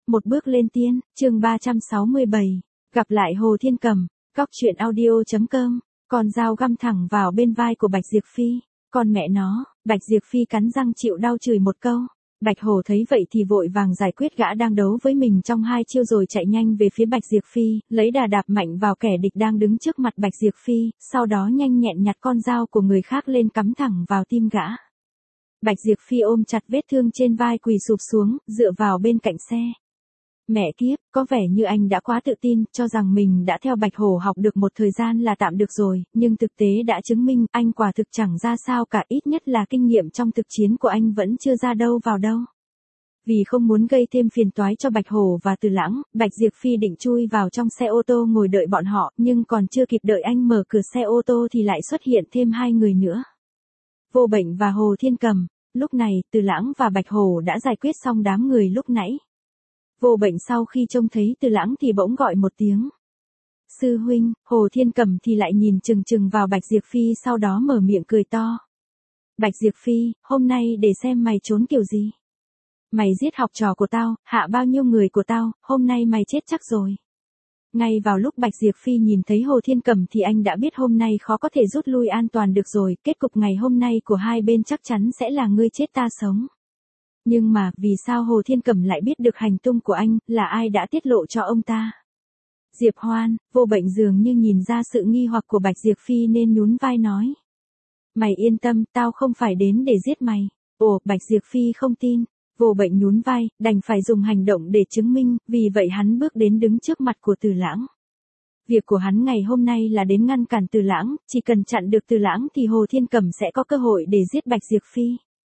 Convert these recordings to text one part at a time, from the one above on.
Một bước lên tiên, chương 367. Gặp lại Hồ Thiên Cầm, Cóc truyện audio.com. Con dao găm thẳng vào bên vai của Bạch Diệp Phi. Con mẹ nó, Bạch Diệp Phi cắn răng chịu đau chửi một câu. Bạch Hổ thấy vậy thì vội vàng giải quyết gã đang đấu với mình trong hai chiêu rồi chạy nhanh về phía Bạch Diệp Phi, lấy đà đạp mạnh vào kẻ địch đang đứng trước mặt Bạch Diệp Phi, sau đó nhanh nhẹn nhặt con dao của người khác lên cắm thẳng vào tim gã. Bạch Diệp Phi ôm chặt vết thương trên vai quỳ sụp xuống, dựa vào bên cạnh xe. Mẹ kiếp, có vẻ như anh đã quá tự tin, cho rằng mình đã theo Bạch Hổ học được một thời gian là tạm được rồi, nhưng thực tế đã chứng minh anh quả thực chẳng ra sao cả, ít nhất là kinh nghiệm trong thực chiến của anh vẫn chưa ra đâu vào đâu. Vì không muốn gây thêm phiền toái cho Bạch Hổ và Từ Lãng, Bạch Diệp Phi định chui vào trong xe ô tô ngồi đợi bọn họ, nhưng còn chưa kịp đợi anh mở cửa xe ô tô thì lại xuất hiện thêm hai người nữa. Vô Bệnh và Hồ Thiên Cầm. Lúc này, Từ Lãng và Bạch Hổ đã giải quyết xong đám người lúc nãy. Vô Bệnh sau khi trông thấy Từ Lãng thì bỗng gọi một tiếng. Sư huynh. Hồ Thiên Cầm thì lại nhìn chừng chừng vào Bạch Diệp Phi, sau đó mở miệng cười to. Bạch Diệp Phi, hôm nay để xem mày trốn kiểu gì. Mày giết học trò của tao, hạ bao nhiêu người của tao, hôm nay mày chết chắc rồi. Ngay vào lúc Bạch Diệp Phi nhìn thấy Hồ Thiên Cầm thì anh đã biết hôm nay khó có thể rút lui an toàn được rồi, kết cục ngày hôm nay của hai bên chắc chắn sẽ là ngươi chết ta sống. Nhưng mà, vì sao Hồ Thiên Cầm lại biết được hành tung của anh, là ai đã tiết lộ cho ông ta? Diệp Hoan. Vô Bệnh dường như nhìn ra sự nghi hoặc của Bạch Diệp Phi nên nhún vai nói. Mày yên tâm, tao không phải đến để giết mày. Ồ, Bạch Diệp Phi không tin. Vô Bệnh nhún vai, đành phải dùng hành động để chứng minh, vì vậy hắn bước đến đứng trước mặt của Từ Lãng. Việc của hắn ngày hôm nay là đến ngăn cản Từ Lãng, chỉ cần chặn được Từ Lãng thì Hồ Thiên Cầm sẽ có cơ hội để giết Bạch Diệp Phi.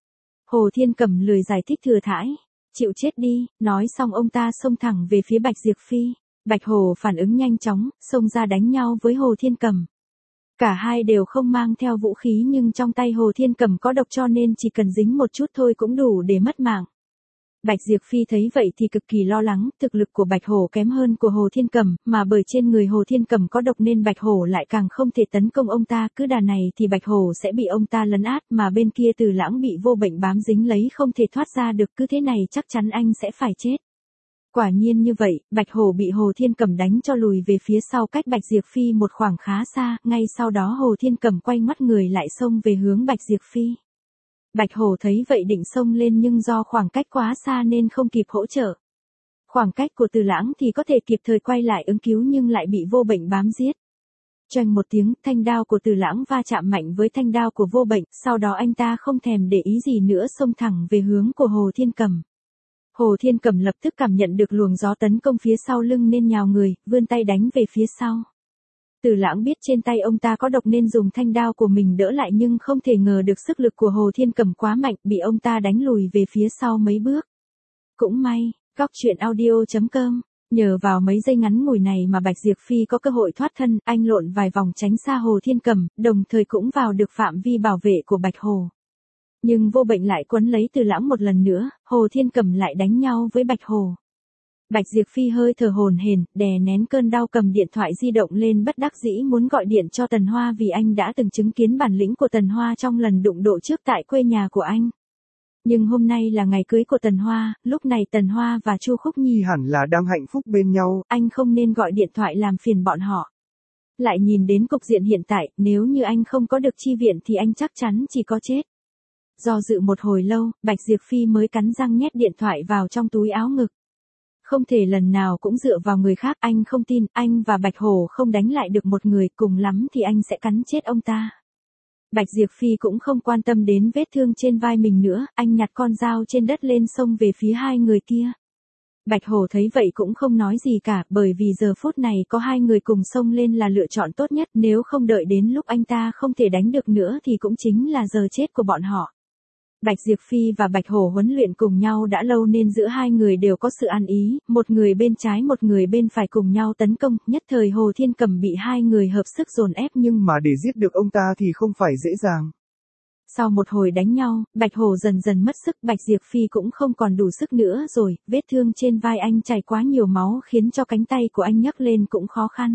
Hồ Thiên Cầm lười giải thích thừa thãi. Chịu chết đi, nói xong ông ta xông thẳng về phía Bạch Diệp Phi. Bạch Hổ phản ứng nhanh chóng, xông ra đánh nhau với Hồ Thiên Cầm. Cả hai đều không mang theo vũ khí nhưng trong tay Hồ Thiên Cầm có độc cho nên chỉ cần dính một chút thôi cũng đủ để mất mạng. Bạch Diệp Phi thấy vậy thì cực kỳ lo lắng, thực lực của Bạch Hổ kém hơn của Hồ Thiên Cầm, mà bởi trên người Hồ Thiên Cầm có độc nên Bạch Hổ lại càng không thể tấn công ông ta, cứ đà này thì Bạch Hổ sẽ bị ông ta lấn át, mà bên kia Từ Lãng bị Vô Bệnh bám dính lấy không thể thoát ra được, cứ thế này chắc chắn anh sẽ phải chết. Quả nhiên như vậy, Bạch Hổ bị Hồ Thiên Cầm đánh cho lùi về phía sau cách Bạch Diệp Phi một khoảng khá xa, ngay sau đó Hồ Thiên Cầm quay ngoắt người lại xông về hướng Bạch Diệp Phi. Bạch Hổ thấy vậy định xông lên nhưng do khoảng cách quá xa nên không kịp hỗ trợ. Khoảng cách của Từ Lãng thì có thể kịp thời quay lại ứng cứu nhưng lại bị Vô Bệnh bám giết. Choành một tiếng, thanh đao của Từ Lãng va chạm mạnh với thanh đao của Vô Bệnh, sau đó anh ta không thèm để ý gì nữa xông thẳng về hướng của Hồ Thiên Cầm. Hồ Thiên Cầm lập tức cảm nhận được luồng gió tấn công phía sau lưng nên nhào người, vươn tay đánh về phía sau. Từ Lãng biết trên tay ông ta có độc nên dùng thanh đao của mình đỡ lại nhưng không thể ngờ được sức lực của Hồ Thiên Cầm quá mạnh, bị ông ta đánh lùi về phía sau mấy bước. Cũng may, Cóc truyện audio.com, nhờ vào mấy giây ngắn ngủi này mà Bạch Diệp Phi có cơ hội thoát thân, anh lộn vài vòng tránh xa Hồ Thiên Cầm, đồng thời cũng vào được phạm vi bảo vệ của Bạch Hổ. Nhưng Vô Bệnh lại quấn lấy Từ Lãng một lần nữa, Hồ Thiên Cầm lại đánh nhau với Bạch Hổ. Bạch Diệp Phi hơi thở hổn hển, đè nén cơn đau cầm điện thoại di động lên bất đắc dĩ muốn gọi điện cho Tần Hoa vì anh đã từng chứng kiến bản lĩnh của Tần Hoa trong lần đụng độ trước tại quê nhà của anh. Nhưng hôm nay là ngày cưới của Tần Hoa, lúc này Tần Hoa và Chu Khúc Nhi hẳn là đang hạnh phúc bên nhau. Anh không nên gọi điện thoại làm phiền bọn họ. Lại nhìn đến cục diện hiện tại, nếu như anh không có được chi viện thì anh chắc chắn chỉ có chết. Do dự một hồi lâu, Bạch Diệp Phi mới cắn răng nhét điện thoại vào trong túi áo ngực. Không thể lần nào cũng dựa vào người khác, anh không tin, anh và Bạch Hổ không đánh lại được một người, cùng lắm thì anh sẽ cắn chết ông ta. Bạch Diệp Phi cũng không quan tâm đến vết thương trên vai mình nữa, anh nhặt con dao trên đất lên xông về phía hai người kia. Bạch Hổ thấy vậy cũng không nói gì cả, bởi vì giờ phút này có hai người cùng xông lên là lựa chọn tốt nhất, nếu không đợi đến lúc anh ta không thể đánh được nữa thì cũng chính là giờ chết của bọn họ. Bạch Diệp Phi và Bạch Hổ huấn luyện cùng nhau đã lâu nên giữa hai người đều có sự ăn ý, một người bên trái một người bên phải cùng nhau tấn công, nhất thời Hồ Thiên Cầm bị hai người hợp sức dồn ép nhưng mà để giết được ông ta thì không phải dễ dàng. Sau một hồi đánh nhau, Bạch Hổ dần dần mất sức, Bạch Diệp Phi cũng không còn đủ sức nữa rồi, vết thương trên vai anh chảy quá nhiều máu khiến cho cánh tay của anh nhấc lên cũng khó khăn.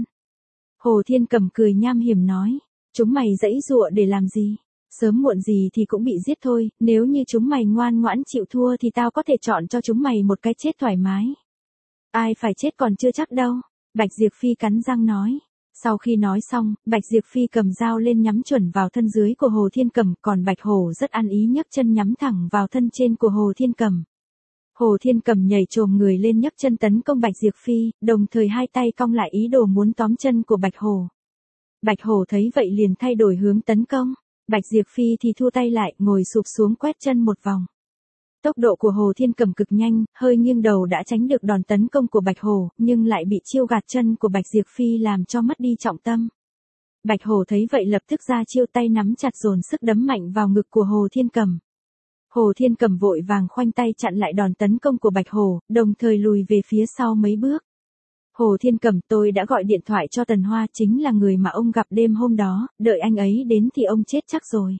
Hồ Thiên Cầm cười nham hiểm nói, chúng mày giãy giụa để làm gì? Sớm muộn gì thì cũng bị giết thôi, nếu như chúng mày ngoan ngoãn chịu thua thì tao có thể chọn cho chúng mày một cái chết thoải mái. Ai phải chết còn chưa chắc đâu. Bạch Diệp Phi cắn răng nói. Sau khi nói xong, Bạch Diệp Phi cầm dao lên nhắm chuẩn vào thân dưới của Hồ Thiên Cầm, còn Bạch Hổ rất ăn ý nhấc chân nhắm thẳng vào thân trên của Hồ Thiên Cầm. Hồ Thiên Cầm nhảy chồm người lên nhấc chân tấn công Bạch Diệp Phi, đồng thời hai tay cong lại ý đồ muốn tóm chân của Bạch Hổ. Bạch Hổ thấy vậy liền thay đổi hướng tấn công. Bạch Diệp Phi thì thu tay lại, ngồi sụp xuống quét chân một vòng. Tốc độ của Hồ Thiên Cầm cực nhanh, hơi nghiêng đầu đã tránh được đòn tấn công của Bạch Hổ, nhưng lại bị chiêu gạt chân của Bạch Diệp Phi làm cho mất đi trọng tâm. Bạch Hổ thấy vậy lập tức ra chiêu tay nắm chặt dồn sức đấm mạnh vào ngực của Hồ Thiên Cầm. Hồ Thiên Cầm vội vàng khoanh tay chặn lại đòn tấn công của Bạch Hổ, đồng thời lùi về phía sau mấy bước. Hồ Thiên Cầm, tôi đã gọi điện thoại cho Tần Hoa, chính là người mà ông gặp đêm hôm đó, đợi anh ấy đến thì ông chết chắc rồi.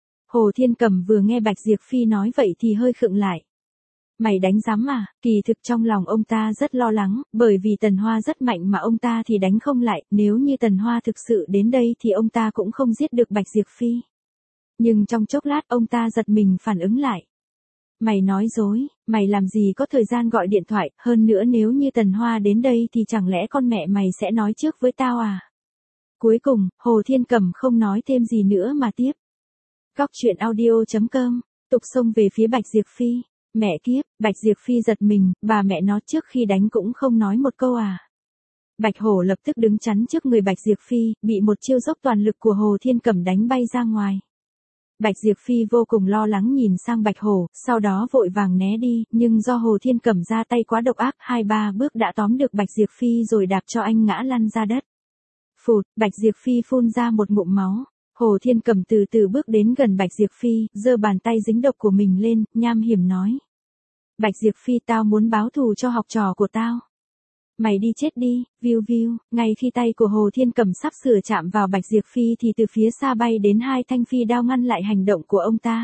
Hồ Thiên Cầm vừa nghe Bạch Diệp Phi nói vậy thì hơi khựng lại. Mày đánh giám à? Kỳ thực trong lòng ông ta rất lo lắng, bởi vì Tần Hoa rất mạnh mà ông ta thì đánh không lại, nếu như Tần Hoa thực sự đến đây thì ông ta cũng không giết được Bạch Diệp Phi. Nhưng trong chốc lát ông ta giật mình phản ứng lại. Mày nói dối, mày làm gì có thời gian gọi điện thoại, hơn nữa nếu như Tần Hoa đến đây thì chẳng lẽ con mẹ mày sẽ nói trước với tao à? Cuối cùng, Hồ Thiên Cầm không nói thêm gì nữa mà tiếp. Góc truyện audio.com, tục xông về phía Bạch Diệp Phi. Mẹ kiếp, Bạch Diệp Phi giật mình, bà mẹ nó trước khi đánh cũng không nói một câu à. Bạch Hổ lập tức đứng chắn trước người Bạch Diệp Phi, bị một chiêu dốc toàn lực của Hồ Thiên Cầm đánh bay ra ngoài. Bạch Diệp Phi vô cùng lo lắng nhìn sang Bạch Hổ, sau đó vội vàng né đi, nhưng do Hồ Thiên Cầm ra tay quá độc ác, 2-3 bước đã tóm được Bạch Diệp Phi rồi đạp cho anh ngã lăn ra đất. Phụt, Bạch Diệp Phi phun ra một ngụm máu. Hồ Thiên Cầm từ từ bước đến gần Bạch Diệp Phi, giơ bàn tay dính độc của mình lên, nham hiểm nói. Bạch Diệp Phi, tao muốn báo thù cho học trò của tao. Mày đi chết đi, viu viu. Ngay khi tay của Hồ Thiên Cầm sắp sửa chạm vào Bạch Diệp Phi thì từ phía xa bay đến 2 thanh phi đao ngăn lại hành động của ông ta.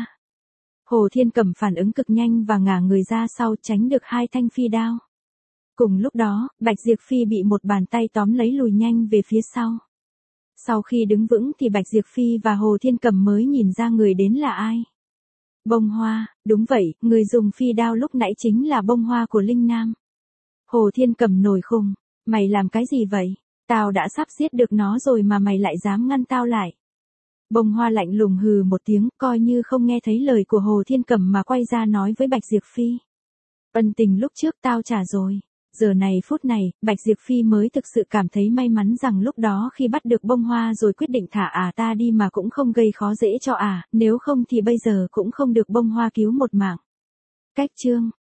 Hồ Thiên Cầm phản ứng cực nhanh và ngả người ra sau tránh được 2 thanh phi đao. Cùng lúc đó, Bạch Diệp Phi bị một bàn tay tóm lấy lùi nhanh về phía sau. Sau khi đứng vững thì Bạch Diệp Phi và Hồ Thiên Cầm mới nhìn ra người đến là ai. Bông Hoa, đúng vậy, người dùng phi đao lúc nãy chính là Bông Hoa của Linh Nam. Hồ Thiên Cầm nổi khùng, mày làm cái gì vậy? Tao đã sắp giết được nó rồi mà mày lại dám ngăn tao lại. Bông Hoa lạnh lùng hừ một tiếng, coi như không nghe thấy lời của Hồ Thiên Cầm mà quay ra nói với Bạch Diệp Phi. Ân tình lúc trước tao trả rồi. Giờ này phút này, Bạch Diệp Phi mới thực sự cảm thấy may mắn rằng lúc đó khi bắt được Bông Hoa rồi quyết định thả ta đi mà cũng không gây khó dễ cho nếu không thì bây giờ cũng không được Bông Hoa cứu một mạng. Cách chương